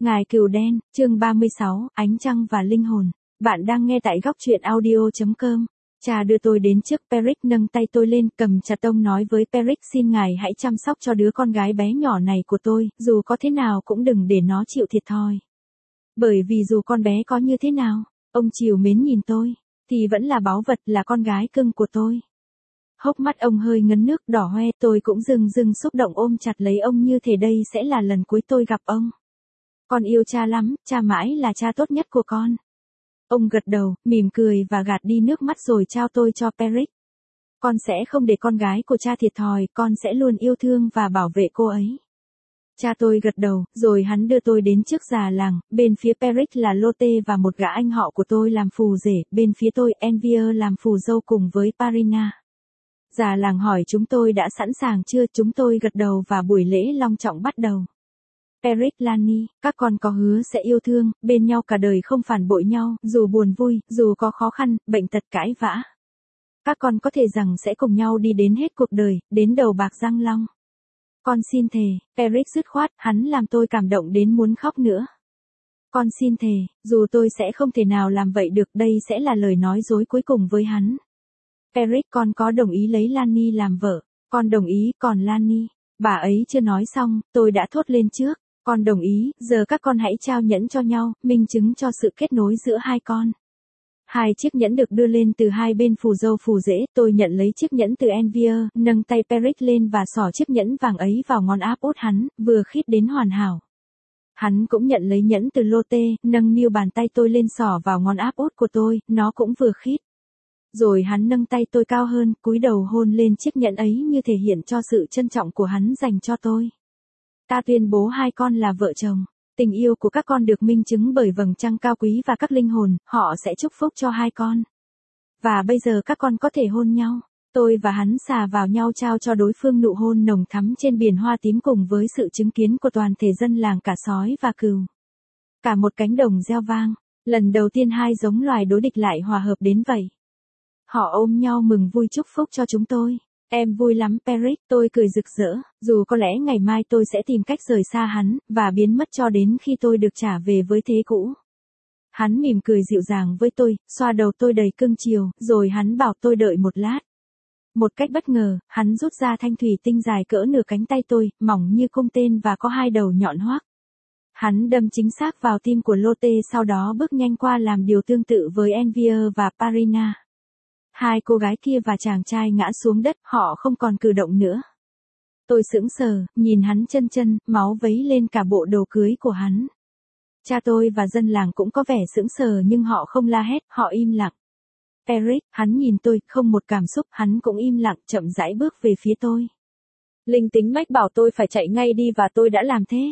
Ngài Cừu Đen, chương 36, Ánh Trăng và Linh Hồn. Bạn đang nghe tại góc truyện audio.com. Cha đưa tôi đến trước Peric, nâng tay tôi lên, cầm chặt ông, nói với Peric: xin ngài hãy chăm sóc cho đứa con gái bé nhỏ này của tôi, dù có thế nào cũng đừng để nó chịu thiệt thòi. Bởi vì dù con bé có như thế nào, ông trìu mến nhìn tôi, thì vẫn là báu vật, là con gái cưng của tôi. Hốc mắt ông hơi ngấn nước đỏ hoe, tôi cũng rưng rưng xúc động ôm chặt lấy ông như thể đây sẽ là lần cuối tôi gặp ông. Con yêu cha lắm, cha mãi là cha tốt nhất của con. Ông gật đầu, mỉm cười và gạt đi nước mắt rồi trao tôi cho Peric. Con sẽ không để con gái của cha thiệt thòi, con sẽ luôn yêu thương và bảo vệ cô ấy. Cha tôi gật đầu, rồi hắn đưa tôi đến trước già làng, bên phía Peric là Lotte và một gã anh họ của tôi làm phù rể, bên phía tôi Envier làm phù dâu cùng với Parina. Già làng hỏi chúng tôi đã sẵn sàng chưa, chúng tôi gật đầu và buổi lễ long trọng bắt đầu. Peric, Lani, các con có hứa sẽ yêu thương, bên nhau cả đời, không phản bội nhau, dù buồn vui, dù có khó khăn, bệnh tật, cãi vã. Các con có thể rằng sẽ cùng nhau đi đến hết cuộc đời, đến đầu bạc răng long. Con xin thề. Peric dứt khoát, hắn làm tôi cảm động đến muốn khóc nữa. Con xin thề, dù tôi sẽ không thể nào làm vậy được, đây sẽ là lời nói dối cuối cùng với hắn. Peric, con có đồng ý lấy Lani làm vợ? Con đồng ý, còn Lani? Bà ấy chưa nói xong, tôi đã thốt lên trước. Con đồng ý, giờ các con hãy trao nhẫn cho nhau, minh chứng cho sự kết nối giữa hai con. Hai chiếc nhẫn được đưa lên từ hai bên phù dâu phù rể, tôi nhận lấy chiếc nhẫn từ Envier, nâng tay Peric lên và xỏ chiếc nhẫn vàng ấy vào ngón áp út hắn, vừa khít đến hoàn hảo. Hắn cũng nhận lấy nhẫn từ Lotte, nâng niu bàn tay tôi lên xỏ vào ngón áp út của tôi, nó cũng vừa khít. Rồi hắn nâng tay tôi cao hơn, cúi đầu hôn lên chiếc nhẫn ấy như thể hiện cho sự trân trọng của hắn dành cho tôi. Ta tuyên bố hai con là vợ chồng. Tình yêu của các con được minh chứng bởi vầng trăng cao quý và các linh hồn, họ sẽ chúc phúc cho hai con. Và bây giờ các con có thể hôn nhau. Tôi và hắn xà vào nhau, trao cho đối phương nụ hôn nồng thắm trên biển hoa tím cùng với sự chứng kiến của toàn thể dân làng, cả sói và cừu. Cả một cánh đồng reo vang. Lần đầu tiên hai giống loài đối địch lại hòa hợp đến vậy. Họ ôm nhau mừng vui chúc phúc cho chúng tôi. Em vui lắm Peric, tôi cười rực rỡ, dù có lẽ ngày mai tôi sẽ tìm cách rời xa hắn, và biến mất cho đến khi tôi được trả về với thế cũ. Hắn mỉm cười dịu dàng với tôi, xoa đầu tôi đầy cưng chiều, rồi hắn bảo tôi đợi một lát. Một cách bất ngờ, hắn rút ra thanh thủy tinh dài cỡ nửa cánh tay tôi, mỏng như cung tên và có hai đầu nhọn hoắt. Hắn đâm chính xác vào tim của Lotte, sau đó bước nhanh qua làm điều tương tự với Envier và Parina. Hai cô gái kia và chàng trai ngã xuống đất, họ không còn cử động nữa. Tôi sững sờ, nhìn hắn chân, máu vấy lên cả bộ đồ cưới của hắn. Cha tôi và dân làng cũng có vẻ sững sờ nhưng họ không la hét, họ im lặng. Peric, hắn nhìn tôi, không một cảm xúc, hắn cũng im lặng, chậm rãi bước về phía tôi. Linh tính mách bảo tôi phải chạy ngay đi và tôi đã làm thế.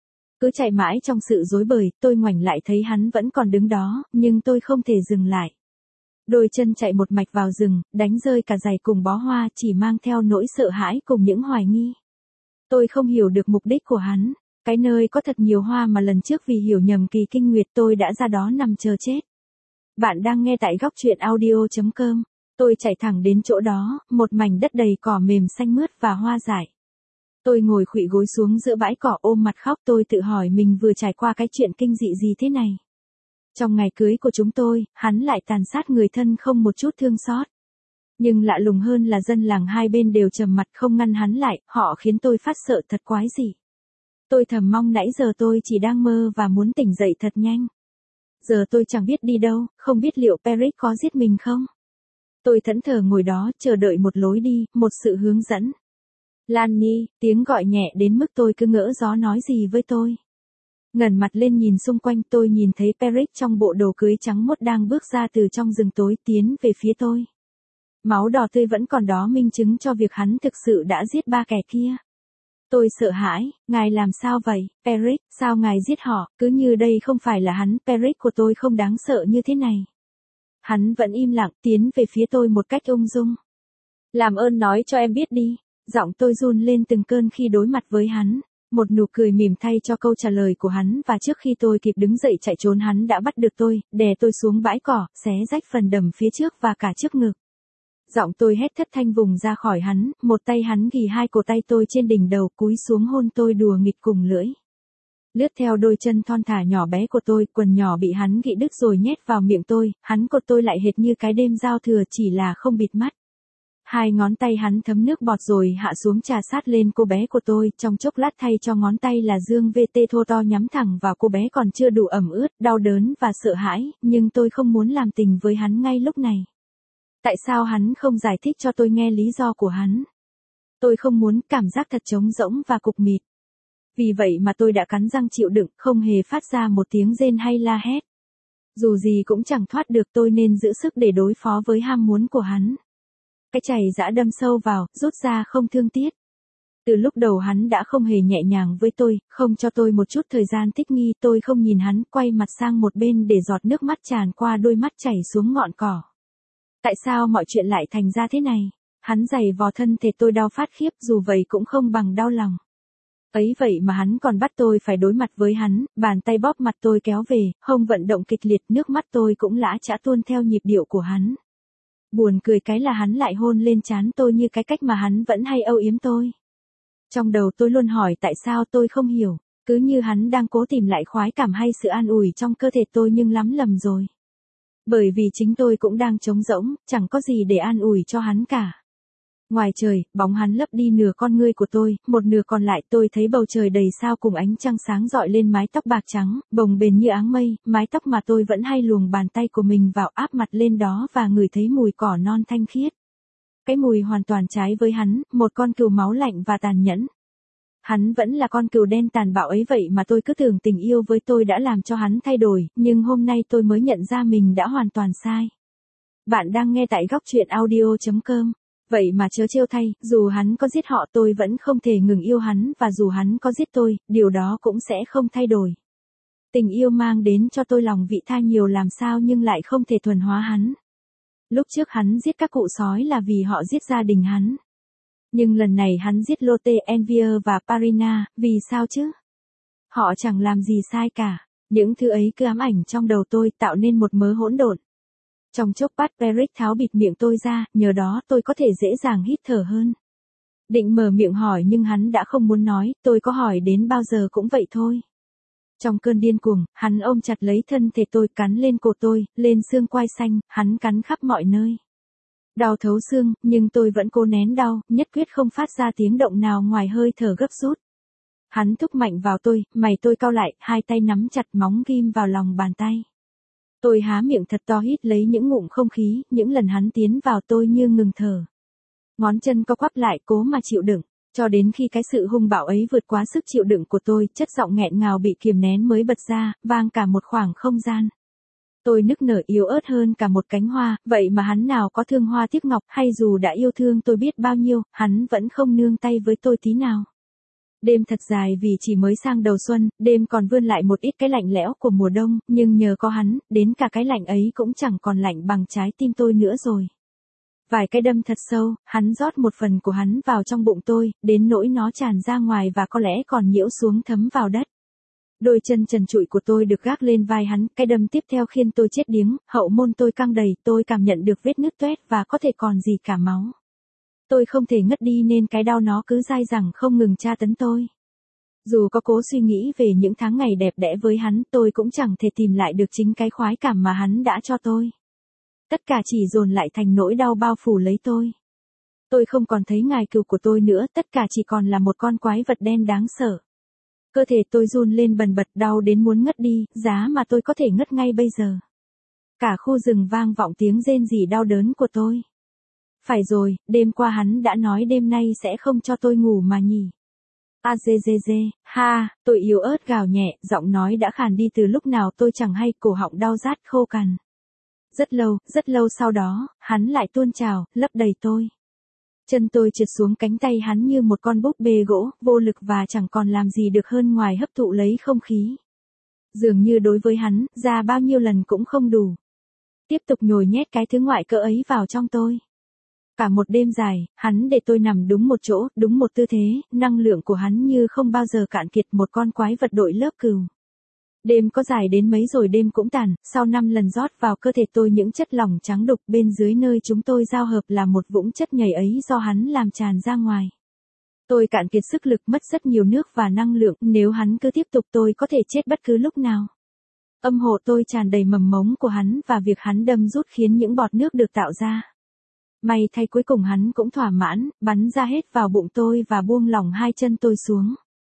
Cứ chạy mãi trong sự rối bời, tôi ngoảnh lại thấy hắn vẫn còn đứng đó, nhưng tôi không thể dừng lại. Đôi chân chạy một mạch vào rừng, đánh rơi cả giày cùng bó hoa, chỉ mang theo nỗi sợ hãi cùng những hoài nghi. Tôi không hiểu được mục đích của hắn. Cái nơi có thật nhiều hoa mà lần trước vì hiểu nhầm kỳ kinh nguyệt tôi đã ra đó nằm chờ chết. Bạn đang nghe tại góc truyện audio.com. Tôi chạy thẳng đến chỗ đó, một mảnh đất đầy cỏ mềm xanh mướt và hoa dại. Tôi ngồi khuỵu gối xuống giữa bãi cỏ ôm mặt khóc, tôi tự hỏi mình vừa trải qua cái chuyện kinh dị gì thế này. Trong ngày cưới của chúng tôi, hắn lại tàn sát người thân không một chút thương xót. Nhưng lạ lùng hơn là dân làng hai bên đều trầm mặt không ngăn hắn lại, họ khiến tôi phát sợ thật quái dị. Tôi thầm mong nãy giờ tôi chỉ đang mơ và muốn tỉnh dậy thật nhanh. Giờ tôi chẳng biết đi đâu, không biết liệu Peric có giết mình không. Tôi thẫn thờ ngồi đó, chờ đợi một lối đi, một sự hướng dẫn. Lani, tiếng gọi nhẹ đến mức tôi cứ ngỡ gió nói gì với tôi. Ngẩng mặt lên nhìn xung quanh, tôi nhìn thấy Peric trong bộ đồ cưới trắng muốt đang bước ra từ trong rừng tối tiến về phía tôi. Máu đỏ tươi vẫn còn đó, minh chứng cho việc hắn thực sự đã giết ba kẻ kia. Tôi sợ hãi, ngài làm sao vậy, Peric, sao ngài giết họ, cứ như đây không phải là hắn, Peric của tôi không đáng sợ như thế này. Hắn vẫn im lặng, tiến về phía tôi một cách ung dung. Làm ơn nói cho em biết đi, giọng tôi run lên từng cơn khi đối mặt với hắn. Một nụ cười mỉm thay cho câu trả lời của hắn, và trước khi tôi kịp đứng dậy chạy trốn hắn đã bắt được tôi, đè tôi xuống bãi cỏ, xé rách phần đầm phía trước và cả trước ngực. Giọng tôi hét thất thanh vùng ra khỏi hắn, một tay hắn ghì hai cổ tay tôi trên đỉnh đầu, cúi xuống hôn tôi đùa nghịch cùng lưỡi. Lướt theo đôi chân thon thả nhỏ bé của tôi, quần nhỏ bị hắn gị đứt rồi nhét vào miệng tôi, hắn cột tôi lại hệt như cái đêm giao thừa chỉ là không bịt mắt. Hai ngón tay hắn thấm nước bọt rồi hạ xuống trà sát lên cô bé của tôi, trong chốc lát thay cho ngón tay là dương VT thô to nhắm thẳng vào cô bé còn chưa đủ ẩm ướt, đau đớn và sợ hãi, nhưng tôi không muốn làm tình với hắn ngay lúc này. Tại sao hắn không giải thích cho tôi nghe lý do của hắn? Tôi không muốn, cảm giác thật trống rỗng và cục mịt. Vì vậy mà tôi đã cắn răng chịu đựng, không hề phát ra một tiếng rên hay la hét. Dù gì cũng chẳng thoát được, tôi nên giữ sức để đối phó với ham muốn của hắn. Cái chày giã đâm sâu vào, rút ra không thương tiếc. Từ lúc đầu hắn đã không hề nhẹ nhàng với tôi, không cho tôi một chút thời gian thích nghi, tôi không nhìn hắn, quay mặt sang một bên để giọt nước mắt tràn qua đôi mắt chảy xuống ngọn cỏ. Tại sao mọi chuyện lại thành ra thế này? Hắn giày vò thân thể tôi đau phát khiếp, dù vậy cũng không bằng đau lòng. Ấy vậy mà hắn còn bắt tôi phải đối mặt với hắn, bàn tay bóp mặt tôi kéo về, hông vận động kịch liệt, nước mắt tôi cũng lã chã tuôn theo nhịp điệu của hắn. Buồn cười cái là hắn lại hôn lên trán tôi như cái cách mà hắn vẫn hay âu yếm tôi. Trong đầu tôi luôn hỏi tại sao tôi không hiểu, cứ như hắn đang cố tìm lại khoái cảm hay sự an ủi trong cơ thể tôi nhưng lắm lầm rồi. Bởi vì chính tôi cũng đang trống rỗng, chẳng có gì để an ủi cho hắn cả. Ngoài trời, bóng hắn lấp đi nửa con ngươi của tôi, một nửa còn lại tôi thấy bầu trời đầy sao cùng ánh trăng sáng rọi lên mái tóc bạc trắng, bồng bềnh như áng mây, mái tóc mà tôi vẫn hay luồng bàn tay của mình vào áp mặt lên đó và ngửi thấy mùi cỏ non thanh khiết. Cái mùi hoàn toàn trái với hắn, một con cừu máu lạnh và tàn nhẫn. Hắn vẫn là con cừu đen tàn bạo ấy vậy mà tôi cứ tưởng tình yêu với tôi đã làm cho hắn thay đổi, nhưng hôm nay tôi mới nhận ra mình đã hoàn toàn sai. Bạn đang nghe tại góc truyện audio.com. Vậy mà chớ trêu thay, dù hắn có giết họ tôi vẫn không thể ngừng yêu hắn và dù hắn có giết tôi, điều đó cũng sẽ không thay đổi. Tình yêu mang đến cho tôi lòng vị tha nhiều làm sao nhưng lại không thể thuần hóa hắn. Lúc trước hắn giết các cụ sói là vì họ giết gia đình hắn. Nhưng lần này hắn giết Lotte, Envier và Parina, vì sao chứ? Họ chẳng làm gì sai cả. Những thứ ấy cứ ám ảnh trong đầu tôi tạo nên một mớ hỗn độn. Trong chốc lát Peric tháo bịt miệng tôi ra, nhờ đó tôi có thể dễ dàng hít thở hơn. Định mở miệng hỏi nhưng hắn đã không muốn nói, tôi có hỏi đến bao giờ cũng vậy thôi. Trong cơn điên cuồng, hắn ôm chặt lấy thân thể tôi, cắn lên cổ tôi, lên xương quai xanh, hắn cắn khắp mọi nơi. Đau thấu xương, nhưng tôi vẫn cố nén đau, nhất quyết không phát ra tiếng động nào ngoài hơi thở gấp rút. Hắn thúc mạnh vào tôi, mày tôi cau lại, hai tay nắm chặt móng ghim vào lòng bàn tay. Tôi há miệng thật to hít lấy những ngụm không khí, những lần hắn tiến vào tôi như ngừng thở. Ngón chân co quắp lại cố mà chịu đựng, cho đến khi cái sự hung bạo ấy vượt quá sức chịu đựng của tôi, chất giọng nghẹn ngào bị kiềm nén mới bật ra, vang cả một khoảng không gian. Tôi nức nở yếu ớt hơn cả một cánh hoa, vậy mà hắn nào có thương hoa tiếc ngọc, hay dù đã yêu thương tôi biết bao nhiêu, hắn vẫn không nương tay với tôi tí nào. Đêm thật dài vì chỉ mới sang đầu xuân, đêm còn vươn lại một ít cái lạnh lẽo của mùa đông, nhưng nhờ có hắn, đến cả cái lạnh ấy cũng chẳng còn lạnh bằng trái tim tôi nữa rồi. Vài cái đâm thật sâu, hắn rót một phần của hắn vào trong bụng tôi, đến nỗi nó tràn ra ngoài và có lẽ còn nhiễu xuống thấm vào đất. Đôi chân trần trụi của tôi được gác lên vai hắn, cái đâm tiếp theo khiến tôi chết điếng, hậu môn tôi căng đầy, tôi cảm nhận được vết nứt toét và có thể còn gì cả máu. Tôi không thể ngất đi nên cái đau nó cứ dai dẳng không ngừng tra tấn tôi. Dù có cố suy nghĩ về những tháng ngày đẹp đẽ với hắn, tôi cũng chẳng thể tìm lại được chính cái khoái cảm mà hắn đã cho tôi. Tất cả chỉ dồn lại thành nỗi đau bao phủ lấy tôi. Tôi không còn thấy ngài cừu của tôi nữa, tất cả chỉ còn là một con quái vật đen đáng sợ. Cơ thể tôi run lên bần bật, đau đến muốn ngất đi, giá mà tôi có thể ngất ngay bây giờ. Cả khu rừng vang vọng tiếng rên rỉ đau đớn của tôi. Phải rồi, đêm qua hắn đã nói đêm nay sẽ không cho tôi ngủ mà nhỉ. Ha, tôi yếu ớt gào nhẹ, giọng nói đã khàn đi từ lúc nào tôi chẳng hay, cổ họng đau rát khô cằn. Rất lâu sau đó, hắn lại tuôn trào, lấp đầy tôi. Chân tôi trượt xuống cánh tay hắn như một con búp bê gỗ, vô lực và chẳng còn làm gì được hơn ngoài hấp thụ lấy không khí. Dường như đối với hắn, ra bao nhiêu lần cũng không đủ. Tiếp tục nhồi nhét cái thứ ngoại cỡ ấy vào trong tôi. Cả một đêm dài, hắn để tôi nằm đúng một chỗ, đúng một tư thế, năng lượng của hắn như không bao giờ cạn kiệt, một con quái vật đội lớp cừu. Đêm có dài đến mấy rồi đêm cũng tàn, sau 5 lần rót vào cơ thể tôi những chất lỏng trắng đục, bên dưới nơi chúng tôi giao hợp là một vũng chất nhầy ấy do hắn làm tràn ra ngoài. Tôi cạn kiệt sức lực, mất rất nhiều nước và năng lượng, nếu hắn cứ tiếp tục tôi có thể chết bất cứ lúc nào. Âm hộ tôi tràn đầy mầm mống của hắn và việc hắn đâm rút khiến những bọt nước được tạo ra. May thay cuối cùng hắn cũng thỏa mãn, bắn ra hết vào bụng tôi và buông lỏng hai chân tôi xuống.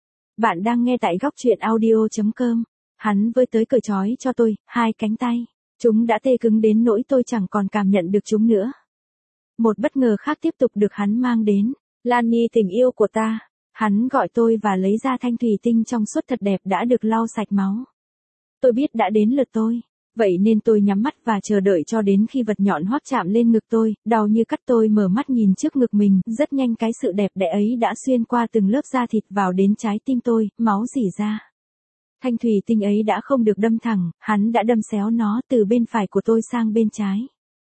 Bạn đang nghe tại góc truyện audio.com. Hắn với tới cởi trói cho tôi, hai cánh tay. Chúng đã tê cứng đến nỗi tôi chẳng còn cảm nhận được chúng nữa. Một bất ngờ khác tiếp tục được hắn mang đến. Lani tình yêu của ta. Hắn gọi tôi và lấy ra thanh thủy tinh trong suốt thật đẹp đã được lau sạch máu. Tôi biết đã đến lượt tôi. Vậy nên tôi nhắm mắt và chờ đợi cho đến khi vật nhọn hoắt chạm lên ngực tôi, đau như cắt. Tôi mở mắt nhìn trước ngực mình, rất nhanh cái sự đẹp đẽ ấy đã xuyên qua từng lớp da thịt vào đến trái tim tôi, máu rỉ ra. Thanh thủy tinh ấy đã không được đâm thẳng, hắn đã đâm xéo nó từ bên phải của tôi sang bên trái.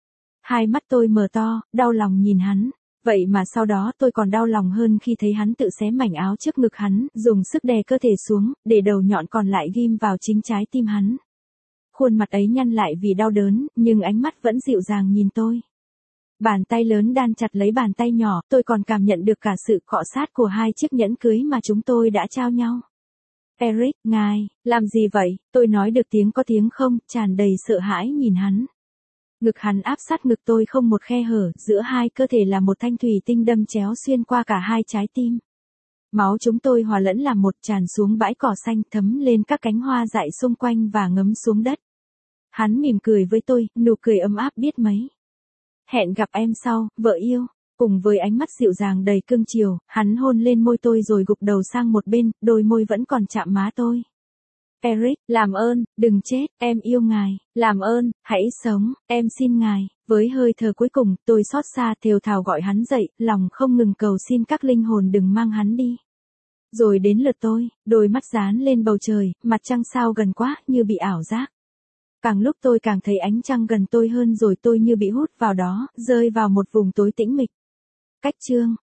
Hai mắt tôi mở to, đau lòng nhìn hắn. Vậy mà sau đó tôi còn đau lòng hơn khi thấy hắn tự xé mảnh áo trước ngực hắn, dùng sức đè cơ thể xuống, để đầu nhọn còn lại ghim vào chính trái tim hắn. Khuôn mặt ấy nhăn lại vì đau đớn, nhưng ánh mắt vẫn dịu dàng nhìn tôi. Bàn tay lớn đan chặt lấy bàn tay nhỏ, tôi còn cảm nhận được cả sự cọ sát của hai chiếc nhẫn cưới mà chúng tôi đã trao nhau. Eric, ngài, làm gì vậy? Tôi nói được tiếng có tiếng không, tràn đầy sợ hãi nhìn hắn. Ngực hắn áp sát ngực tôi không một khe hở, giữa hai cơ thể là một thanh thủy tinh đâm chéo xuyên qua cả hai trái tim. Máu chúng tôi hòa lẫn làm một, tràn xuống bãi cỏ xanh, thấm lên các cánh hoa dại xung quanh và ngấm xuống đất. Hắn mỉm cười với tôi, nụ cười ấm áp biết mấy. Hẹn gặp em sau, vợ yêu. Cùng với ánh mắt dịu dàng đầy cương chiều, hắn hôn lên môi tôi rồi gục đầu sang một bên, đôi môi vẫn còn chạm má tôi. Eric, làm ơn, đừng chết, em yêu ngài, làm ơn, hãy sống, em xin ngài. Với hơi thở cuối cùng, tôi xót xa thều thào gọi hắn dậy, lòng không ngừng cầu xin các linh hồn đừng mang hắn đi. Rồi đến lượt tôi, đôi mắt dán lên bầu trời, mặt trăng sao gần quá, như bị ảo giác. Càng lúc tôi càng thấy ánh trăng gần tôi hơn rồi tôi như bị hút vào đó, rơi vào một vùng tối tĩnh mịch. Cách chương